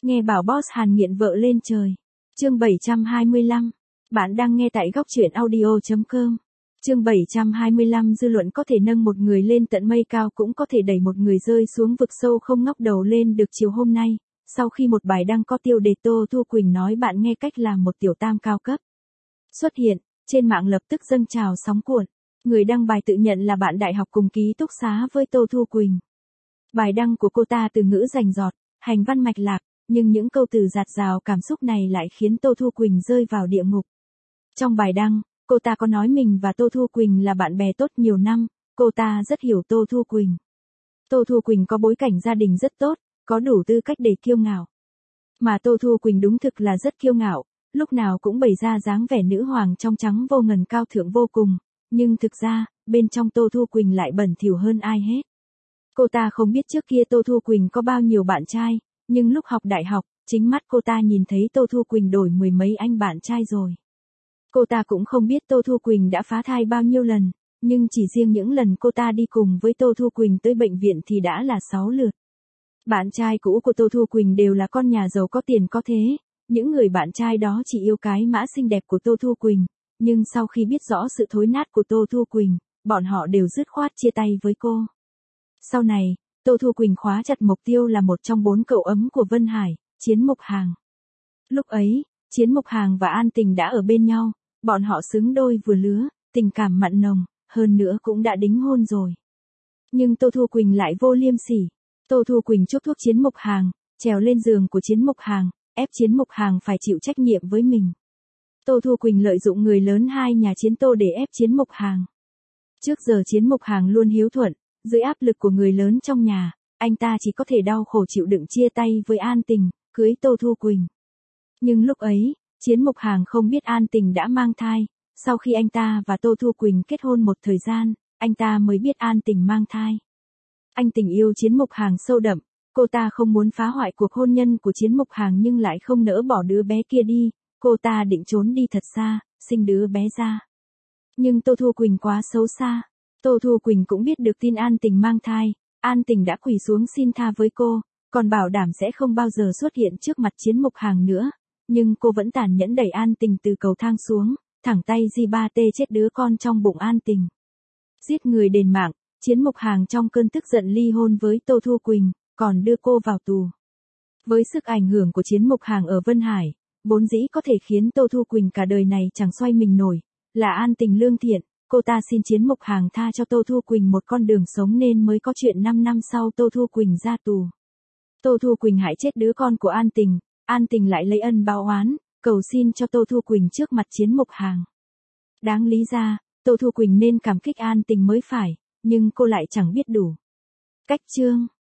Nghe bảo boss Hàn nghiện vợ lên trời. Chương 725. Bạn đang nghe tại góc truyện audio.com. Chương 725. Dư luận có thể nâng một người lên tận mây cao cũng có thể đẩy một người rơi xuống vực sâu không ngóc đầu lên được. Chiều hôm nay, sau khi một bài đăng có tiêu đề Tô Thu Quỳnh nói bạn nghe cách làm một tiểu tam cao cấp xuất hiện, trên mạng lập tức dâng trào sóng cuộn. Người đăng bài tự nhận là bạn đại học cùng ký túc xá với Tô Thu Quỳnh. Bài đăng của cô ta từ ngữ rành rọt, hành văn mạch lạc, nhưng những câu từ dạt dào cảm xúc này lại khiến Tô Thu Quỳnh rơi vào địa ngục. Trong bài đăng, cô ta có nói mình và Tô Thu Quỳnh là bạn bè tốt nhiều năm, cô ta rất hiểu Tô Thu Quỳnh. Tô Thu Quỳnh có bối cảnh gia đình rất tốt, có đủ tư cách để kiêu ngạo. Mà Tô Thu Quỳnh đúng thực là rất kiêu ngạo, lúc nào cũng bày ra dáng vẻ nữ hoàng trong trắng vô ngần cao thượng vô cùng, nhưng thực ra, bên trong Tô Thu Quỳnh lại bẩn thỉu hơn ai hết. Cô ta không biết trước kia Tô Thu Quỳnh có bao nhiêu bạn trai, nhưng lúc học đại học, chính mắt cô ta nhìn thấy Tô Thu Quỳnh đổi mười mấy anh bạn trai rồi. Cô ta cũng không biết Tô Thu Quỳnh đã phá thai bao nhiêu lần, nhưng chỉ riêng những lần cô ta đi cùng với Tô Thu Quỳnh tới bệnh viện thì đã là 6 lượt. Bạn trai cũ của Tô Thu Quỳnh đều là con nhà giàu có tiền có thế, những người bạn trai đó chỉ yêu cái mã xinh đẹp của Tô Thu Quỳnh, nhưng sau khi biết rõ sự thối nát của Tô Thu Quỳnh, bọn họ đều dứt khoát chia tay với cô. Sau này, Tô Thu Quỳnh khóa chặt mục tiêu là một trong 4 cậu ấm của Vân Hải, Chiến Mục Hàng. Lúc ấy, Chiến Mục Hàng và An Tình đã ở bên nhau, bọn họ xứng đôi vừa lứa, tình cảm mặn nồng, hơn nữa cũng đã đính hôn rồi. Nhưng Tô Thu Quỳnh lại vô liêm sỉ. Tô Thu Quỳnh chuốc thuốc Chiến Mục Hàng, trèo lên giường của Chiến Mục Hàng, ép Chiến Mục Hàng phải chịu trách nhiệm với mình. Tô Thu Quỳnh lợi dụng người lớn hai nhà Chiến Tô để ép Chiến Mục Hàng. Trước giờ Chiến Mục Hàng luôn hiếu thuận, dưới áp lực của người lớn trong nhà, anh ta chỉ có thể đau khổ chịu đựng chia tay với An Tình, cưới Tô Thu Quỳnh. Nhưng lúc ấy, Chiến Mục Hàng không biết An Tình đã mang thai, sau khi anh ta và Tô Thu Quỳnh kết hôn một thời gian, anh ta mới biết An Tình mang thai. Anh Tình yêu Chiến Mục Hàng sâu đậm, cô ta không muốn phá hoại cuộc hôn nhân của Chiến Mục Hàng nhưng lại không nỡ bỏ đứa bé kia đi, cô ta định trốn đi thật xa, sinh đứa bé ra. Nhưng Tô Thu Quỳnh quá xấu xa. Tô Thu Quỳnh cũng biết được tin An Tình mang thai, An Tình đã quỳ xuống xin tha với cô, còn bảo đảm sẽ không bao giờ xuất hiện trước mặt Chiến Mục Hàng nữa, nhưng cô vẫn tàn nhẫn đẩy An Tình từ cầu thang xuống, thẳng tay G3T chết đứa con trong bụng An Tình. Giết người đền mạng, Chiến Mục Hàng trong cơn tức giận ly hôn với Tô Thu Quỳnh, còn đưa cô vào tù. Với sức ảnh hưởng của Chiến Mục Hàng ở Vân Hải, vốn dĩ có thể khiến Tô Thu Quỳnh cả đời này chẳng xoay mình nổi, là An Tình lương thiện. Cô ta xin Chiến Mục Hàng tha cho Tô Thu Quỳnh một con đường sống nên mới có chuyện 5 năm sau Tô Thu Quỳnh ra tù. Tô Thu Quỳnh hại chết đứa con của An Tình lại lấy ân báo oán, cầu xin cho Tô Thu Quỳnh trước mặt Chiến Mục Hàng. Đáng lý ra, Tô Thu Quỳnh nên cảm kích An Tình mới phải, nhưng cô lại chẳng biết đủ. Cách chương